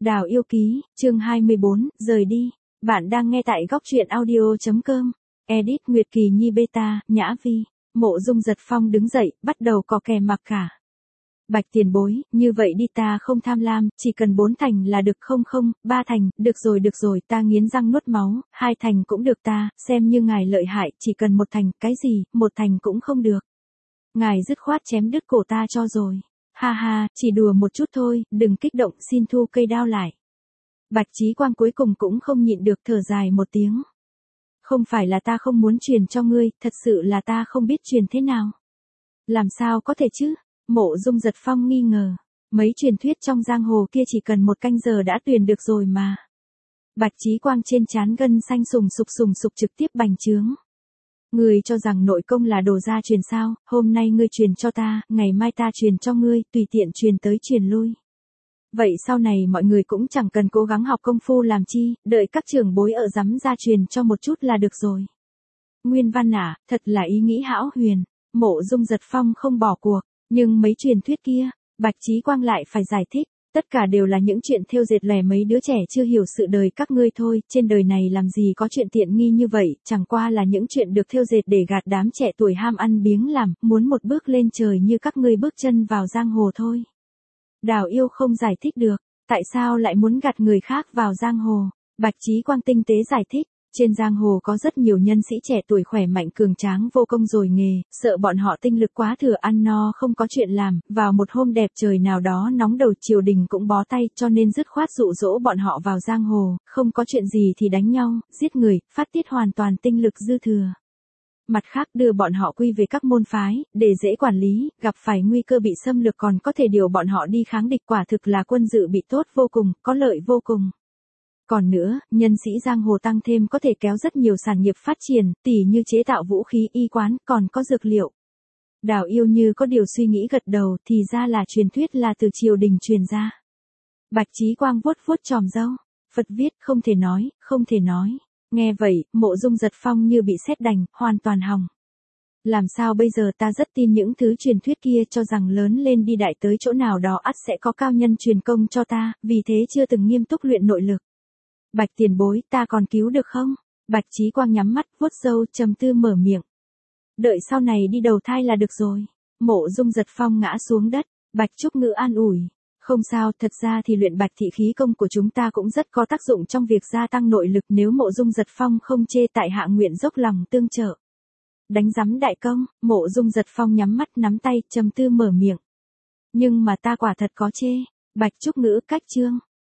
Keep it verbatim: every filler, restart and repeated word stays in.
Đào yêu ký, chương hai mươi bốn, rời đi. Bạn đang nghe tại góc truyện audio.com. Edit Nguyệt Kỳ Nhi Beta, Nhã Vi. Mộ Dung Giật Phong đứng dậy, bắt đầu cò kè mặc cả. Bạch tiền bối, như vậy đi, ta không tham lam, chỉ cần bốn thành là được. Không không, ba thành, được rồi được rồi, ta nghiến răng nuốt máu, hai thành cũng được, ta xem như ngài lợi hại, chỉ cần một thành. Cái gì, một thành cũng không được. Ngài dứt khoát chém đứt cổ ta cho rồi. Ha ha, chỉ đùa một chút thôi, đừng kích động, xin thu cây đao lại. Bạch Chí Quang cuối cùng cũng không nhịn được, thở dài một tiếng. Không phải là ta không muốn truyền cho ngươi, thật sự là ta không biết truyền thế nào. Làm sao có thể chứ? Mộ Dung Giật Phong nghi ngờ. Mấy truyền thuyết trong giang hồ kia chỉ cần một canh giờ đã truyền được rồi mà. Bạch Chí Quang trên trán gân xanh sùng sục sùng sục trực tiếp bành trướng. Ngươi cho rằng nội công là đồ gia truyền sao? Hôm nay ngươi truyền cho ta, ngày mai ta truyền cho ngươi, tùy tiện truyền tới truyền lui. Vậy sau này mọi người cũng chẳng cần cố gắng học công phu làm chi, đợi các trưởng bối ở giám gia truyền cho một chút là được rồi. Nguyên Văn à, thật là ý nghĩ hão huyền. Mộ Dung Giật Phong không bỏ cuộc, nhưng mấy truyền thuyết kia, Bạch Chí Quang lại phải giải thích. Tất cả đều là những chuyện thêu dệt lẻ mấy đứa trẻ chưa hiểu sự đời các ngươi thôi, trên đời này làm gì có chuyện tiện nghi như vậy, chẳng qua là những chuyện được thêu dệt để gạt đám trẻ tuổi ham ăn biếng làm, muốn một bước lên trời như các ngươi bước chân vào giang hồ thôi. Đào yêu không giải thích được, tại sao lại muốn gạt người khác vào giang hồ. Bạch Chí Quang tinh tế giải thích, trên giang hồ có rất nhiều nhân sĩ trẻ tuổi khỏe mạnh cường tráng vô công rồi nghề, sợ bọn họ tinh lực quá thừa ăn no không có chuyện làm, vào một hôm đẹp trời nào đó nóng đầu triều đình cũng bó tay, cho nên dứt khoát dụ dỗ bọn họ vào giang hồ, không có chuyện gì thì đánh nhau, giết người, phát tiết hoàn toàn tinh lực dư thừa. Mặt khác đưa bọn họ quy về các môn phái, để dễ quản lý, gặp phải nguy cơ bị xâm lược còn có thể điều bọn họ đi kháng địch, quả thực là quân dự bị tốt vô cùng, có lợi vô cùng. Còn nữa, nhân sĩ giang hồ tăng thêm có thể kéo rất nhiều sản nghiệp phát triển, tỉ như chế tạo vũ khí, y quán, còn có dược liệu. Đào yêu như có điều suy nghĩ gật đầu, thì ra là truyền thuyết là từ triều đình truyền ra. Bạch Chí Quang vuốt vuốt chòm râu, Phật viết, không thể nói, không thể nói. Nghe vậy, Mộ Dung Giật Phong như bị sét đánh, hoàn toàn hỏng. Làm sao bây giờ, ta rất tin những thứ truyền thuyết kia, cho rằng lớn lên đi đại tới chỗ nào đó ắt sẽ có cao nhân truyền công cho ta, vì thế chưa từng nghiêm túc luyện nội lực. Bạch tiền bối, ta còn cứu được không? Bạch Chí Quang nhắm mắt, vuốt râu, trầm tư mở miệng. Đợi sau này đi đầu thai là được rồi. Mộ Dung Giật Phong ngã xuống đất, Bạch Trúc Ngữ an ủi. Không sao, thật ra thì luyện bạch thị khí công của chúng ta cũng rất có tác dụng trong việc gia tăng nội lực, nếu Mộ Dung Giật Phong không chê, tại hạ nguyện dốc lòng tương trợ. Đánh giấm đại công, Mộ Dung Giật Phong nhắm mắt nắm tay, trầm tư mở miệng. Nhưng mà ta quả thật có chê. Bạch Trúc Ngữ cách chương.